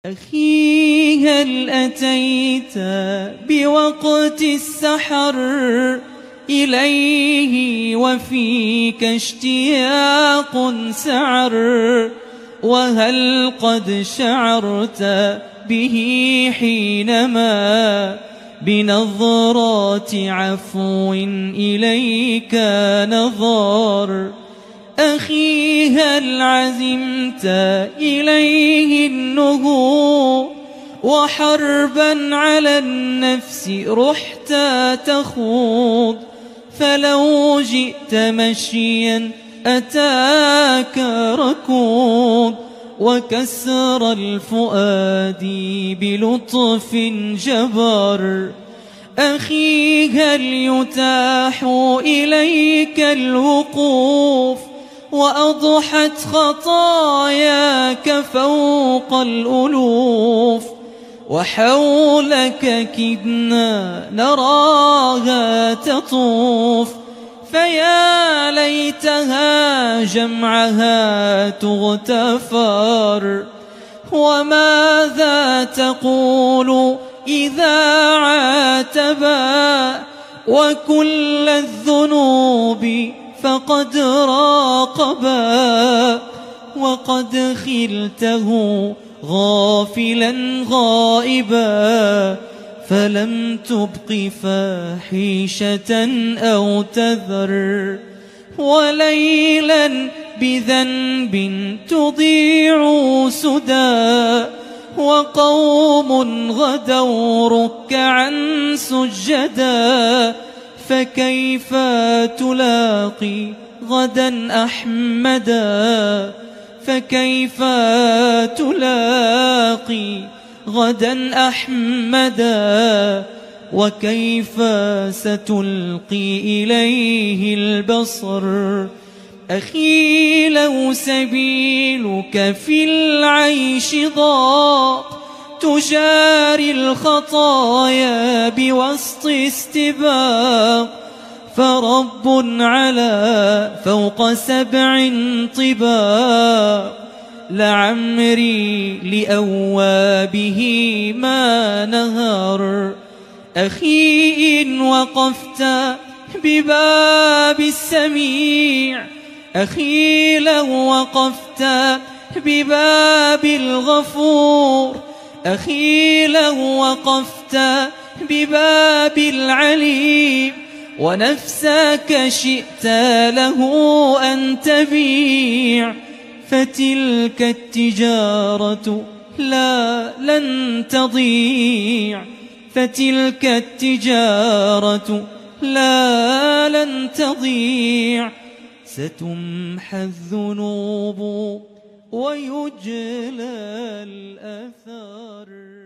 أخي هل أتيت بوقت السحر إليه وفيك اشتياق سعر، وهل قد شعرت به حينما بنظرات عفو إليك نظر؟ أخي هل عزمت إليه النهوض وحربا على النفس رحت تخوض؟ فلو جئت مشيا أتاك ركوض، وكسر الفؤاد بلطف جبر. أخي هل يتاح إليك الوقوف وأضحت خطاياك فوق الألوف، وحولك كدنا نراها تطوف؟ فيا ليتها جمعها تغتفر. وماذا تقول إذا عاتبا وكل الذنوب فقد راقبا، وقد خلته غافلا غائبا، فلم تبق فاحشة أو تذر؟ وليلا بذنب تضيع سدى، وقوم غدوا ركعا سجدا، فكيف تلاقي غدا أحمدا؟ فكيف تلاقي غدا أحمدا؟ وكيف ستلقي إليه البصر؟ أخي لو سبيلك في العيش ضاق تجاري الخطايا بوسط استباق، فرب على فوق 7 طباق، لعمري لأوابه ما نهر. أخي إن وقفت بباب السميع، أخي لو وقفت بباب الغفور، أخي لو وقفت بباب العليم، ونفسك شئت له أن تبيع، فتلك التجارة لن تضيع، فتلك التجارة لن تضيع. ستمحى الذنوب ويجلى الأثر.